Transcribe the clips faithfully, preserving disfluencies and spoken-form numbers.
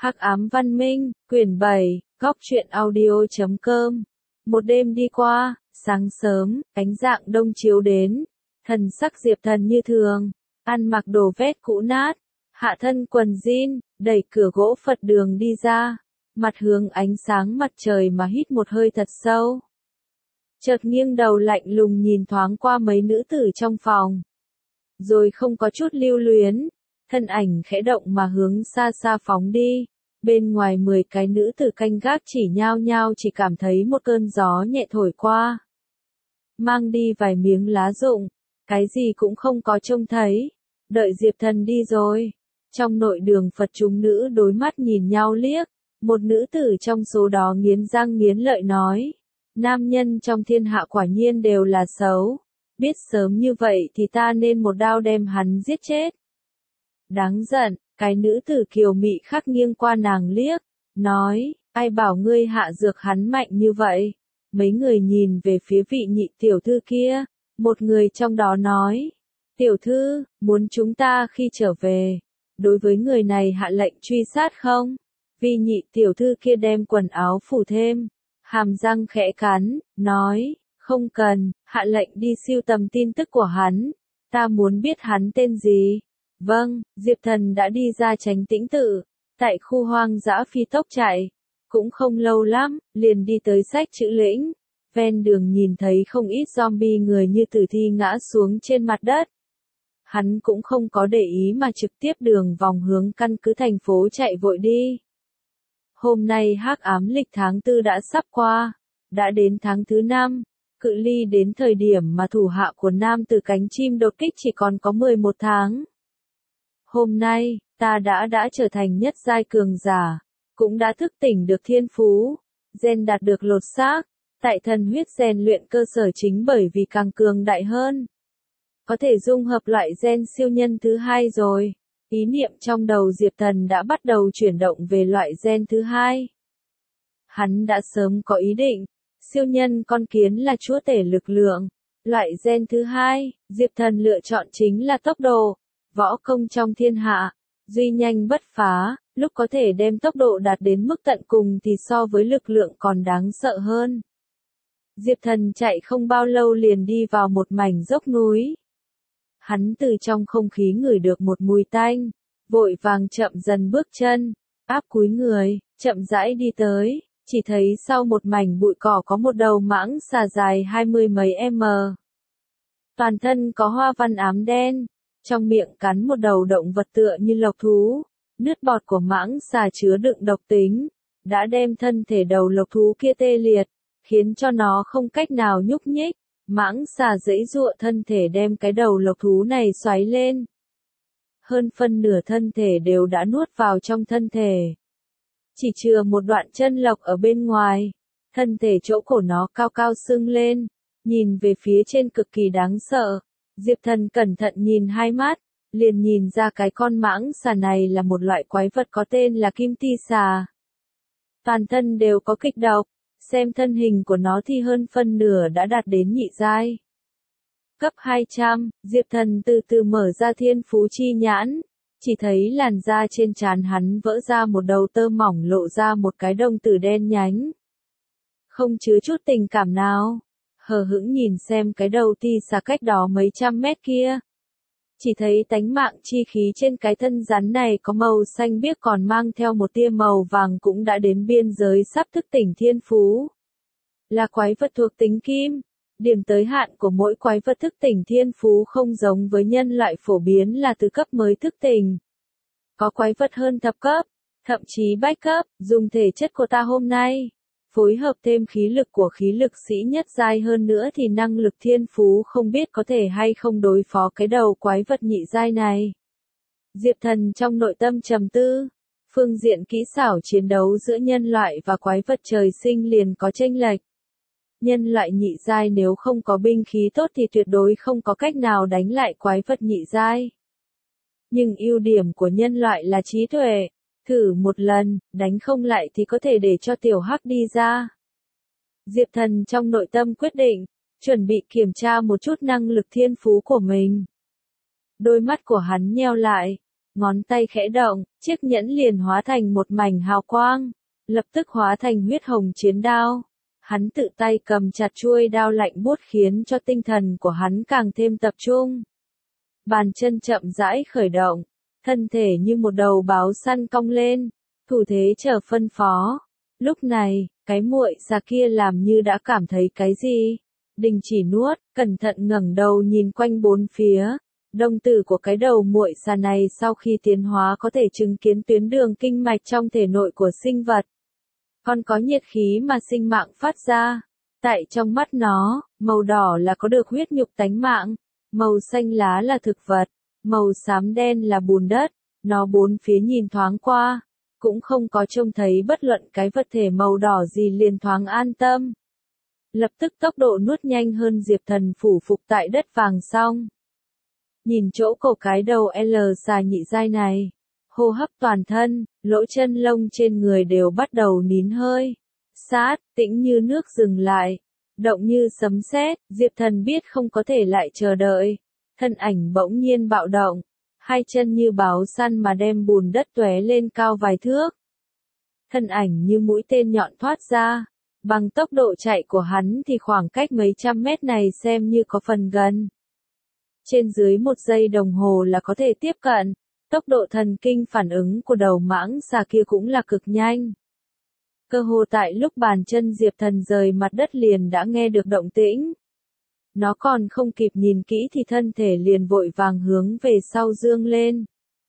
Hắc ám văn minh, quyển bảy, góc truyện audio chấm com. Một đêm đi qua, sáng sớm, ánh dạng đông chiếu đến, thần sắc Diệp Thần như thường, ăn mặc đồ vét cũ nát, hạ thân quần jean, đẩy cửa gỗ Phật đường đi ra, mặt hướng ánh sáng mặt trời mà hít một hơi thật sâu. Chợt nghiêng đầu lạnh lùng nhìn thoáng qua mấy nữ tử trong phòng. Rồi không có chút lưu luyến, thân ảnh khẽ động mà hướng xa xa phóng đi. Bên ngoài mười cái nữ tử canh gác chỉ nhao nhao chỉ cảm thấy một cơn gió nhẹ thổi qua. Mang đi vài miếng lá rụng, cái gì cũng không có trông thấy. Đợi Diệp Thần đi rồi. Trong nội đường Phật chúng nữ đối mắt nhìn nhau liếc. Một nữ tử trong số đó nghiến răng nghiến lợi nói. Nam nhân trong thiên hạ quả nhiên đều là xấu. Biết sớm như vậy thì ta nên một đao đem hắn giết chết. Đáng giận, cái nữ tử kiều mị khắc nghiêng qua nàng liếc, nói, ai bảo ngươi hạ dược hắn mạnh như vậy. Mấy người nhìn về phía vị nhị tiểu thư kia, một người trong đó nói, tiểu thư, muốn chúng ta khi trở về, đối với người này hạ lệnh truy sát không? Vị nhị tiểu thư kia đem quần áo phủ thêm, hàm răng khẽ cắn, nói, không cần, hạ lệnh đi siêu tầm tin tức của hắn, ta muốn biết hắn tên gì. Vâng, Diệp Thần đã đi ra Chánh Tĩnh Tự, tại khu hoang dã phi tốc chạy, cũng không lâu lắm, liền đi tới Sách Chữ Lĩnh, ven đường nhìn thấy không ít zombie người như tử thi ngã xuống trên mặt đất. Hắn cũng không có để ý mà trực tiếp đường vòng hướng căn cứ thành phố chạy vội đi. Hôm nay hắc ám lịch tháng tư đã sắp qua, đã đến tháng thứ năm, cự ly đến thời điểm mà thủ hạ của nam tử cánh chim đột kích chỉ còn có mười một tháng. Hôm nay, ta đã đã trở thành nhất giai cường giả, cũng đã thức tỉnh được thiên phú, gen đạt được lột xác, tại thần huyết rèn luyện cơ sở chính bởi vì càng cường đại hơn. Có thể dung hợp loại gen siêu nhân thứ hai rồi, ý niệm trong đầu Diệp Thần đã bắt đầu chuyển động về loại gen thứ hai. Hắn đã sớm có ý định, siêu nhân con kiến là chúa tể lực lượng, loại gen thứ hai, Diệp Thần lựa chọn chính là tốc độ. Võ công trong thiên hạ, duy nhanh bất phá, lúc có thể đem tốc độ đạt đến mức tận cùng thì so với lực lượng còn đáng sợ hơn. Diệp Thần chạy không bao lâu liền đi vào một mảnh dốc núi. Hắn từ trong không khí ngửi được một mùi tanh, vội vàng chậm dần bước chân, áp cúi người, chậm rãi đi tới, chỉ thấy sau một mảnh bụi cỏ có một đầu mãng xà dài hai mươi mấy m. Toàn thân có hoa văn ám đen. Trong miệng cắn một đầu động vật tựa như lộc thú, nước bọt của mãng xà chứa đựng độc tính, đã đem thân thể đầu lộc thú kia tê liệt, khiến cho nó không cách nào nhúc nhích, mãng xà giãy giụa thân thể đem cái đầu lộc thú này xoáy lên. Hơn phân nửa thân thể đều đã nuốt vào trong thân thể. Chỉ chừa một đoạn chân lộc ở bên ngoài, thân thể chỗ cổ nó cao cao sưng lên, nhìn về phía trên cực kỳ đáng sợ. Diệp Thần cẩn thận nhìn hai mắt, liền nhìn ra cái con mãng xà này là một loại quái vật có tên là kim ti xà. Toàn thân đều có kịch độc, xem thân hình của nó thì hơn phân nửa đã đạt đến nhị giai. Cấp hai trăm, Diệp Thần từ từ mở ra thiên phú chi nhãn, chỉ thấy làn da trên trán hắn vỡ ra một đầu tơ mỏng lộ ra một cái đồng tử đen nhánh. Không chứa chút tình cảm nào. Hờ hững nhìn xem cái đầu ti xà cách đó mấy trăm mét kia. Chỉ thấy tánh mạng chi khí trên cái thân rắn này có màu xanh biếc còn mang theo một tia màu vàng cũng đã đến biên giới sắp thức tỉnh thiên phú. Là quái vật thuộc tính kim. Điểm tới hạn của mỗi quái vật thức tỉnh thiên phú không giống với nhân loại phổ biến là từ cấp mới thức tỉnh. Có quái vật hơn thập cấp, thậm chí bách cấp, dùng thể chất của ta hôm nay. Phối hợp thêm khí lực của khí lực sĩ nhất giai hơn nữa thì năng lực thiên phú không biết có thể hay không đối phó cái đầu quái vật nhị giai này. Diệp Thần trong nội tâm trầm tư, phương diện kỹ xảo chiến đấu giữa nhân loại và quái vật trời sinh liền có chênh lệch. Nhân loại nhị giai nếu không có binh khí tốt thì tuyệt đối không có cách nào đánh lại quái vật nhị giai. Nhưng ưu điểm của nhân loại là trí tuệ. Thử một lần, đánh không lại thì có thể để cho tiểu hắc đi ra. Diệp Thần trong nội tâm quyết định, chuẩn bị kiểm tra một chút năng lực thiên phú của mình. Đôi mắt của hắn nheo lại, Ngón tay khẽ động, chiếc nhẫn liền hóa thành một mảnh hào quang, lập tức hóa thành huyết hồng chiến đao. Hắn tự tay cầm chặt chuôi đao lạnh buốt khiến cho tinh thần của hắn càng thêm tập trung. Bàn chân chậm rãi khởi động, thân thể như một đầu báo săn cong lên, thủ thế chờ phân phó. Lúc này, cái muội xà kia làm như đã cảm thấy cái gì, đình chỉ nuốt, cẩn thận ngẩng đầu nhìn quanh bốn phía. Đồng tử của cái đầu muội xà này sau khi tiến hóa có thể chứng kiến tuyến đường kinh mạch trong thể nội của sinh vật. Còn có nhiệt khí mà sinh mạng phát ra. Tại trong mắt nó, màu đỏ là có được huyết nhục tánh mạng, màu xanh lá là thực vật, màu xám đen là bùn đất. Nó bốn phía nhìn thoáng qua, cũng không có trông thấy bất luận cái vật thể màu đỏ gì, liền thoáng an tâm. Lập tức tốc độ nuốt nhanh hơn. Diệp Thần phủ phục tại đất vàng xong. Nhìn chỗ cổ cái đầu L xà nhị giai này, hô hấp toàn thân, lỗ chân lông trên người đều bắt đầu nín hơi. Sát, tĩnh như nước dừng lại, động như sấm sét. Diệp Thần biết không có thể lại chờ đợi. Thân ảnh bỗng nhiên bạo động, hai chân như báo săn mà đem bùn đất tóe lên cao vài thước. Thân ảnh như mũi tên nhọn thoát ra, bằng tốc độ chạy của hắn thì khoảng cách mấy trăm mét này xem như có phần gần. Trên dưới một giây đồng hồ là có thể tiếp cận, tốc độ thần kinh phản ứng của đầu mãng xà kia cũng là cực nhanh. Cơ hồ tại lúc bàn chân Diệp Thần rời mặt đất liền đã nghe được động tĩnh. Nó còn không kịp nhìn kỹ thì thân thể liền vội vàng hướng về sau dương lên.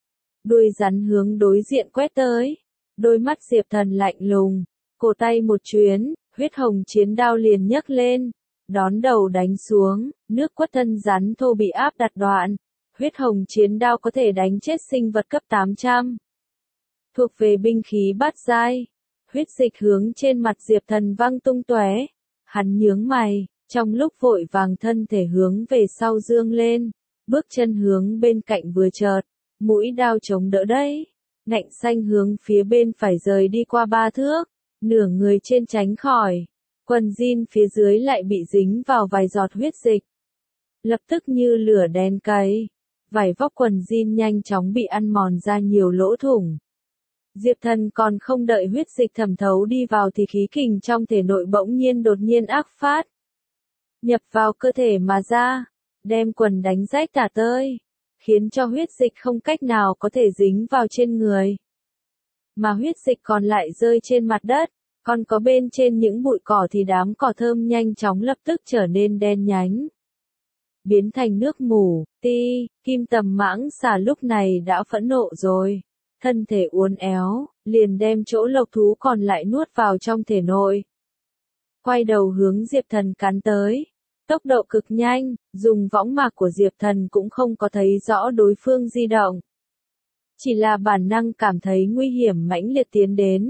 Đuôi rắn hướng đối diện quét tới, đôi mắt Diệp Thần lạnh lùng, cổ tay một chuyến, huyết hồng chiến đao liền nhấc lên, đón đầu đánh xuống, nước quất thân rắn thô bị áp đặt đoạn. Huyết hồng chiến đao có thể đánh chết sinh vật cấp tám trăm. Thuộc về binh khí bát giai. Huyết dịch hướng trên mặt Diệp Thần văng tung tóe. Hắn nhướng mày, trong lúc vội vàng thân thể hướng về sau dương lên, bước chân hướng bên cạnh vừa chợt, mũi đao chống đỡ đấy. Ngạnh xanh hướng phía bên phải rời đi qua ba thước, nửa người trên tránh khỏi. Quần jean phía dưới lại bị dính vào vài giọt huyết dịch. Lập tức như lửa đen cay, vải vóc quần jean nhanh chóng bị ăn mòn ra nhiều lỗ thủng. Diệp Thần còn không đợi huyết dịch thẩm thấu đi vào thì khí kình trong thể nội bỗng nhiên đột nhiên ác phát. Nhập vào cơ thể mà ra, đem quần đánh rách tả tơi, khiến cho huyết dịch không cách nào có thể dính vào trên người. Mà huyết dịch còn lại rơi trên mặt đất, còn có bên trên những bụi cỏ thì đám cỏ thơm nhanh chóng lập tức trở nên đen nhánh. Biến thành nước mù, ti, kim tầm mãng xà lúc này đã phẫn nộ rồi. Thân thể uốn éo, liền đem chỗ lộc thú còn lại nuốt vào trong thể nội. Quay đầu hướng Diệp Thần cắn tới. Tốc độ cực nhanh, dùng võng mạc của Diệp Thần cũng không có thấy rõ đối phương di động. Chỉ là bản năng cảm thấy nguy hiểm mãnh liệt tiến đến.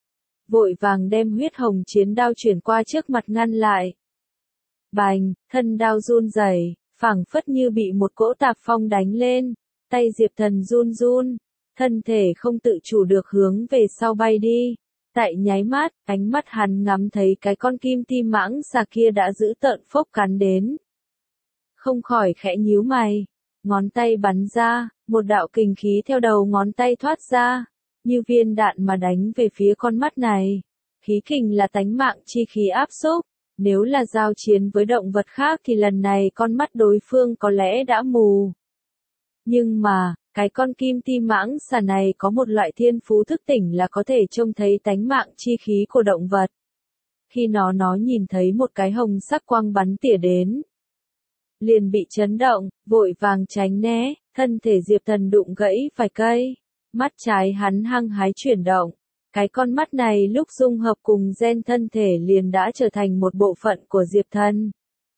Vội vàng đem huyết hồng chiến đao chuyển qua trước mặt ngăn lại. Bành, thân đao run rẩy, phảng phất như bị một cỗ tạp phong đánh lên. Tay Diệp Thần run run, thân thể không tự chủ được hướng về sau bay đi. Tại nháy mắt, ánh mắt hắn ngắm thấy cái con kim tim mãng xà kia đã giữ tợn phốc cắn đến. Không khỏi khẽ nhíu mày, ngón tay bắn ra, một đạo kình khí theo đầu ngón tay thoát ra, như viên đạn mà đánh về phía con mắt này. Khí kình là tánh mạng chi khí áp xúc, nếu là giao chiến với động vật khác thì lần này con mắt đối phương có lẽ đã mù. Nhưng mà, cái con kim tim mãng xà này có một loại thiên phú thức tỉnh là có thể trông thấy tánh mạng chi khí của động vật. Khi nó nó nhìn thấy một cái hồng sắc quang bắn tỉa đến, liền bị chấn động, vội vàng tránh né, thân thể Diệp Thần đụng gãy vài cây. Mắt trái hắn hăng hái chuyển động. Cái con mắt này lúc dung hợp cùng gen thân thể liền đã trở thành một bộ phận của Diệp Thần.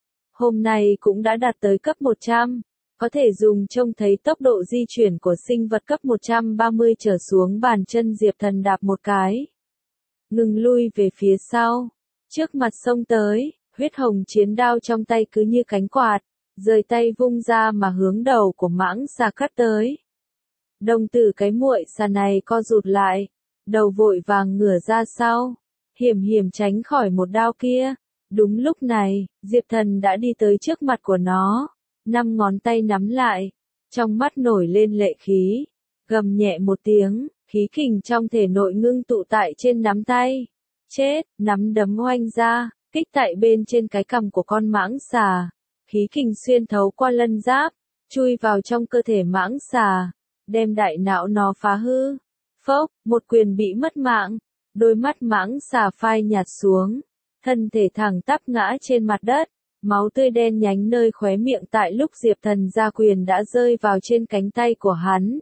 Hôm nay cũng đã đạt tới cấp một trăm. Có thể dùng trông thấy tốc độ di chuyển của sinh vật cấp một trăm ba mươi trở xuống. Bàn chân Diệp Thần đạp một cái, ngừng lui về phía sau, trước mặt xông tới, huyết hồng chiến đao trong tay cứ như cánh quạt, rời tay vung ra mà hướng đầu của mãng xà cắt tới. Đồng tử cái muội xà này co rụt lại, đầu vội vàng ngửa ra sau, hiểm hiểm tránh khỏi một đao kia. Đúng lúc này, Diệp Thần đã đi tới trước mặt của nó. Năm ngón tay nắm lại, trong mắt nổi lên lệ khí, Gầm nhẹ một tiếng, khí kình trong thể nội ngưng tụ tại trên nắm tay. Chết, nắm đấm oanh ra, kích tại bên trên cái cằm của con mãng xà. Khí kình xuyên thấu qua lân giáp, chui vào trong cơ thể mãng xà, đem đại não nó phá hư. Phốc, một quyền bị mất mạng, đôi mắt mãng xà phai nhạt xuống, thân thể thẳng tắp ngã trên mặt đất, máu tươi đen nhánh nơi khóe miệng tại lúc Diệp Thần ra quyền đã rơi vào trên cánh tay của hắn.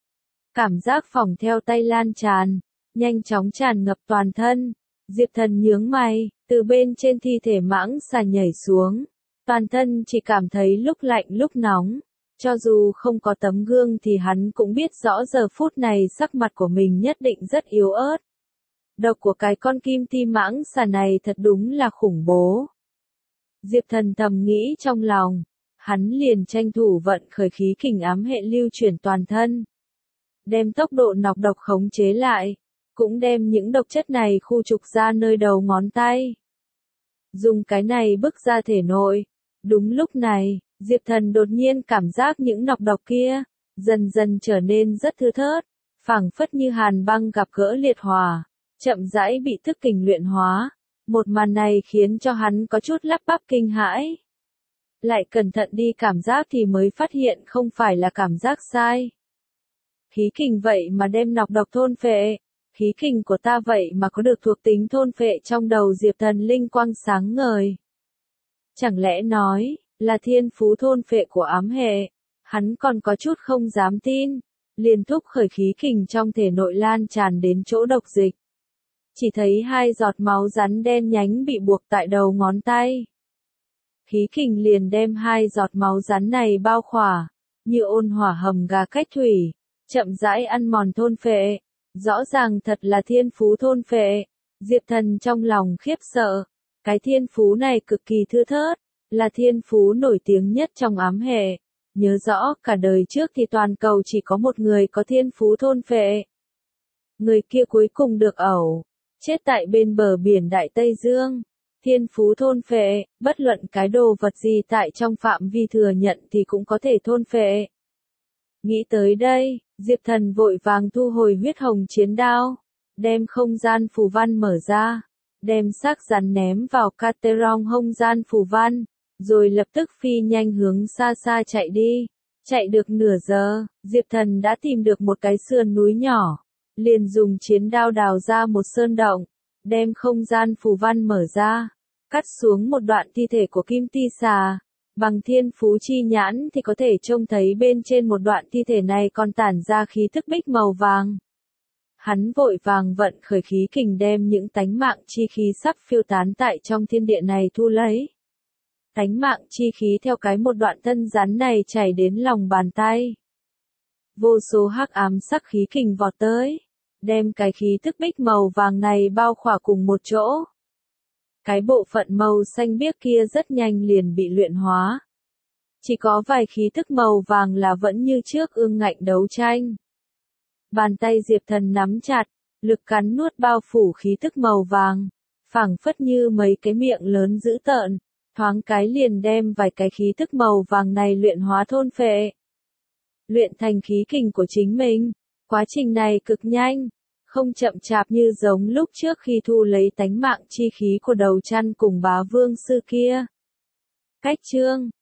Cảm giác phỏng theo tay lan tràn, nhanh chóng tràn ngập toàn thân. Diệp Thần nhướng mày, từ bên trên thi thể mãng xà nhảy xuống. Toàn thân chỉ cảm thấy lúc lạnh lúc nóng. Cho dù không có tấm gương thì hắn cũng biết rõ giờ phút này sắc mặt của mình nhất định rất yếu ớt. Độc của cái con kim ti mãng xà này thật đúng là khủng bố. Diệp Thần thầm nghĩ trong lòng. Hắn liền tranh thủ vận khởi khí kình ám hệ lưu chuyển toàn thân. Đem tốc độ nọc độc khống chế lại. Cũng đem những độc chất này khu trục ra nơi đầu ngón tay. Dùng cái này bức ra thể nội. Đúng lúc này, Diệp Thần đột nhiên cảm giác những nọc độc kia, dần dần trở nên rất thưa thớt, phảng phất như hàn băng gặp gỡ liệt hỏa, chậm rãi bị thức kình luyện hóa. Một màn này khiến cho hắn có chút lắp bắp kinh hãi. Lại cẩn thận đi cảm giác thì mới phát hiện không phải là cảm giác sai. Khí kình vậy mà đem nọc độc thôn phệ. Khí kình của ta vậy mà có được thuộc tính thôn phệ trong đầu Diệp Thần linh quang sáng ngời. Chẳng lẽ nói, là thiên phú thôn phệ của ám hệ? Hắn còn có chút không dám tin. Liền thúc khởi khí kình trong thể nội lan tràn đến chỗ độc dịch. Chỉ thấy hai giọt máu rắn đen nhánh bị buộc tại đầu ngón tay. Khí kình liền đem hai giọt máu rắn này bao khỏa, như ôn hỏa hầm gà cách thủy, chậm rãi ăn mòn thôn phệ. Rõ ràng thật là thiên phú thôn phệ. Diệp Thần trong lòng khiếp sợ. Cái thiên phú này cực kỳ thưa thớt, là thiên phú nổi tiếng nhất trong ám hệ. Nhớ rõ cả đời trước thì toàn cầu chỉ có một người có thiên phú thôn phệ. Người kia cuối cùng được ẩu, chết tại bên bờ biển Đại Tây Dương. Thiên phú thôn phệ, bất luận cái đồ vật gì tại trong phạm vi thừa nhận thì cũng có thể thôn phệ. Nghĩ tới đây, Diệp Thần vội vàng thu hồi huyết hồng chiến đao, đem không gian phù văn mở ra, đem xác rắn ném vào Caterong không gian phù văn, rồi lập tức phi nhanh hướng xa xa chạy đi. Chạy được nửa giờ, Diệp Thần đã tìm được một cái sườn núi nhỏ, liền dùng chiến đao đào ra một sơn động, đem không gian phù văn mở ra, cắt xuống một đoạn thi thể của kim ti xà. Bằng thiên phú chi nhãn thì có thể trông thấy bên trên một đoạn thi thể này còn tản ra khí thức bích màu vàng. Hắn vội vàng vận khởi khí kình đem những tánh mạng chi khí sắp phiêu tán tại trong thiên địa này thu lấy. Tánh mạng chi khí theo cái một đoạn thân rắn này chảy đến lòng bàn tay. Vô số hắc ám sắc khí kình vọt tới, đem cái khí thức bích màu vàng này bao khỏa cùng một chỗ. Cái bộ phận màu xanh biếc kia rất nhanh liền bị luyện hóa. Chỉ có vài khí thức màu vàng là vẫn như trước ương ngạnh đấu tranh. Bàn tay Diệp Thần nắm chặt, lực cắn nuốt bao phủ khí thức màu vàng, phảng phất như mấy cái miệng lớn dữ tợn, thoáng cái liền đem vài cái khí thức màu vàng này luyện hóa thôn phệ. Luyện thành khí kình của chính mình, quá trình này cực nhanh. Không chậm chạp như giống lúc trước khi thu lấy tánh mạng chi khí của đầu chăn cùng bá vương sư kia. Cách chương